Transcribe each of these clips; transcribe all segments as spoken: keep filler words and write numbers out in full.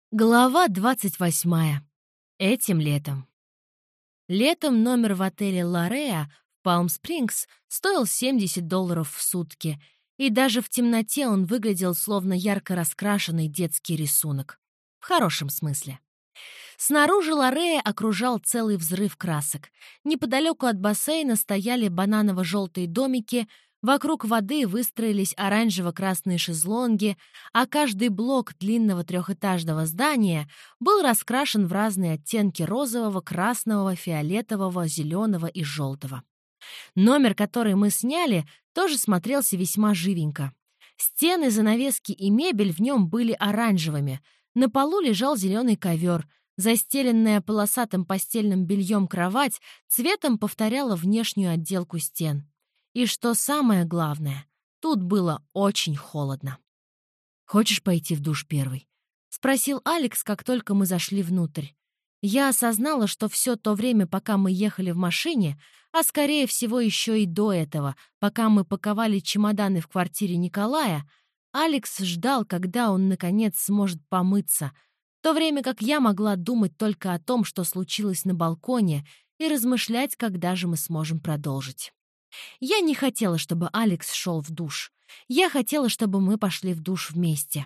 Глава двадцать восьмая. Этим летом. Летом номер в отеле «Лореа» в Палм-Спрингс стоил семьдесят долларов в сутки, и даже в темноте он выглядел словно ярко раскрашенный детский рисунок. В хорошем смысле. Снаружи «Лореа» окружал целый взрыв красок. Неподалеку от бассейна стояли бананово-желтые домики, вокруг воды выстроились оранжево-красные шезлонги, а каждый блок длинного трехэтажного здания был раскрашен в разные оттенки розового, красного, фиолетового, зеленого и желтого. Номер, который мы сняли, тоже смотрелся весьма живенько. Стены, занавески и мебель в нем были оранжевыми. На полу лежал зеленый ковер. Застеленная полосатым постельным бельем кровать цветом повторяла внешнюю отделку стен. И что самое главное, тут было очень холодно. «Хочешь пойти в душ первый?» — спросил Алекс, как только мы зашли внутрь. Я осознала, что все то время, пока мы ехали в машине, а скорее всего еще и до этого, пока мы паковали чемоданы в квартире Николая, Алекс ждал, когда он, наконец, сможет помыться, в то время как я могла думать только о том, что случилось на балконе, и размышлять, когда же мы сможем продолжить. Я не хотела, чтобы Алекс шел в душ. Я хотела, чтобы мы пошли в душ вместе.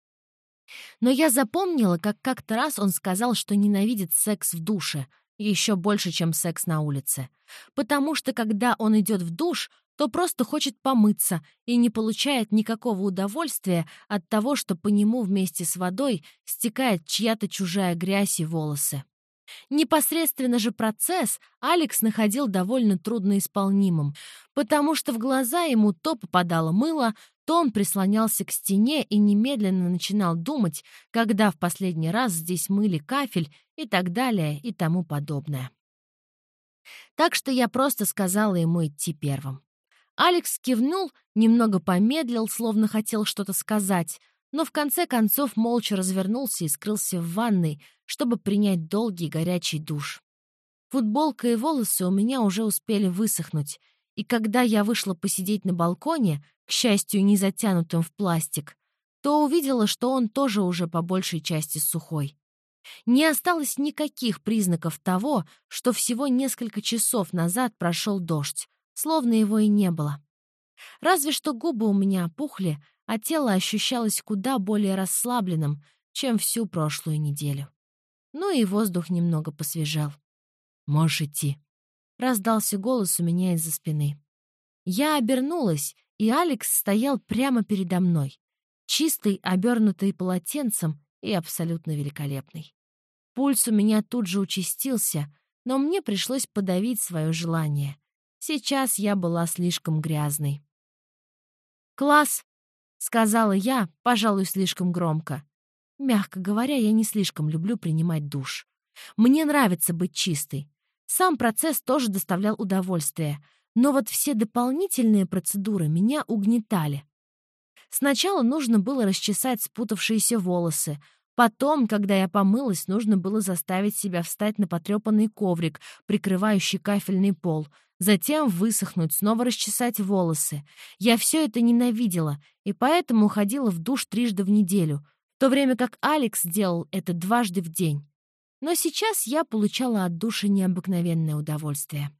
Но я запомнила, как как-то раз он сказал, что ненавидит секс в душе, еще больше, чем секс на улице. Потому что, когда он идет в душ, то просто хочет помыться и не получает никакого удовольствия от того, что по нему вместе с водой стекает чья-то чужая грязь и волосы. Непосредственно же процесс Алекс находил довольно трудноисполнимым, потому что в глаза ему то попадало мыло, то он прислонялся к стене и немедленно начинал думать, когда в последний раз здесь мыли кафель и так далее и тому подобное. Так что я просто сказала ему идти первым. Алекс кивнул, немного помедлил, словно хотел что-то сказать, но в конце концов молча развернулся и скрылся в ванной, чтобы принять долгий горячий душ. Футболка и волосы у меня уже успели высохнуть, и когда я вышла посидеть на балконе, к счастью, не затянутым в пластик, то увидела, что он тоже уже по большей части сухой. Не осталось никаких признаков того, что всего несколько часов назад прошел дождь, словно его и не было. Разве что губы у меня опухли, а тело ощущалось куда более расслабленным, чем всю прошлую неделю. Ну и воздух немного посвежал. «Можешь идти», — раздался голос у меня из-за спины. Я обернулась, и Алекс стоял прямо передо мной, чистый, обернутый полотенцем и абсолютно великолепный. Пульс у меня тут же участился, но мне пришлось подавить свое желание. Сейчас я была слишком грязной. «Класс!» — сказала я, пожалуй, слишком громко. Мягко говоря, я не слишком люблю принимать душ. Мне нравится быть чистой. Сам процесс тоже доставлял удовольствие, но вот все дополнительные процедуры меня угнетали. Сначала нужно было расчесать спутавшиеся волосы. Потом, когда я помылась, нужно было заставить себя встать на потрепанный коврик, прикрывающий кафельный пол, затем высохнуть, снова расчесать волосы. Я все это ненавидела, и поэтому уходила в душ трижды в неделю, в то время как Алекс делал это дважды в день. Но сейчас я получала от душа необыкновенное удовольствие.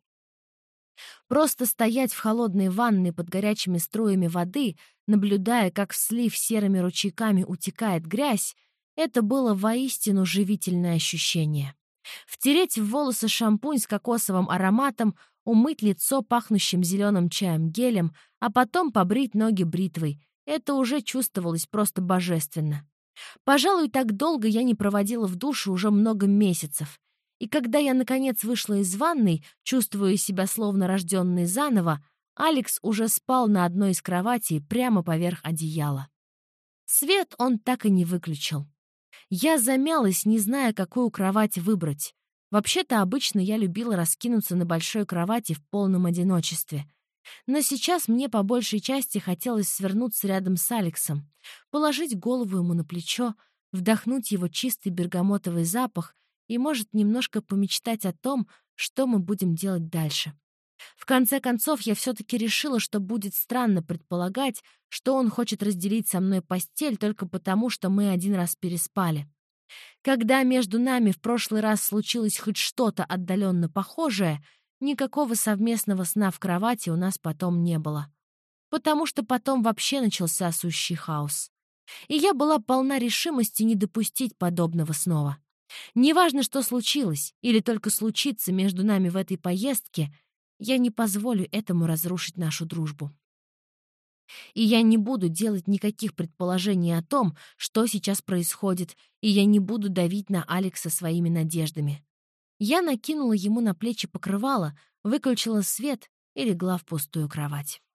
Просто стоять в холодной ванной под горячими струями воды, наблюдая, как в слив серыми ручейками утекает грязь, это было воистину живительное ощущение. Втереть в волосы шампунь с кокосовым ароматом, умыть лицо пахнущим зеленым чаем гелем, а потом побрить ноги бритвой — это уже чувствовалось просто божественно. Пожалуй, так долго я не проводила в душе уже много месяцев. И когда я, наконец, вышла из ванной, чувствуя себя словно рожденной заново, Алекс уже спал на одной из кроватей прямо поверх одеяла. Свет он так и не выключил. Я замялась, не зная, какую кровать выбрать. Вообще-то обычно я любила раскинуться на большой кровати в полном одиночестве. Но сейчас мне по большей части хотелось свернуться рядом с Алексом, положить голову ему на плечо, вдохнуть его чистый бергамотовый запах и, может, немножко помечтать о том, что мы будем делать дальше. В конце концов, я все-таки решила, что будет странно предполагать, что он хочет разделить со мной постель только потому, что мы один раз переспали. Когда между нами в прошлый раз случилось хоть что-то отдаленно похожее, никакого совместного сна в кровати у нас потом не было. Потому что потом вообще начался сущий хаос. И я была полна решимости не допустить подобного снова. Неважно, что случилось, или только случится между нами в этой поездке, я не позволю этому разрушить нашу дружбу. И я не буду делать никаких предположений о том, что сейчас происходит, и я не буду давить на Алекса своими надеждами. Я накинула ему на плечи покрывало, выключила свет и легла в пустую кровать.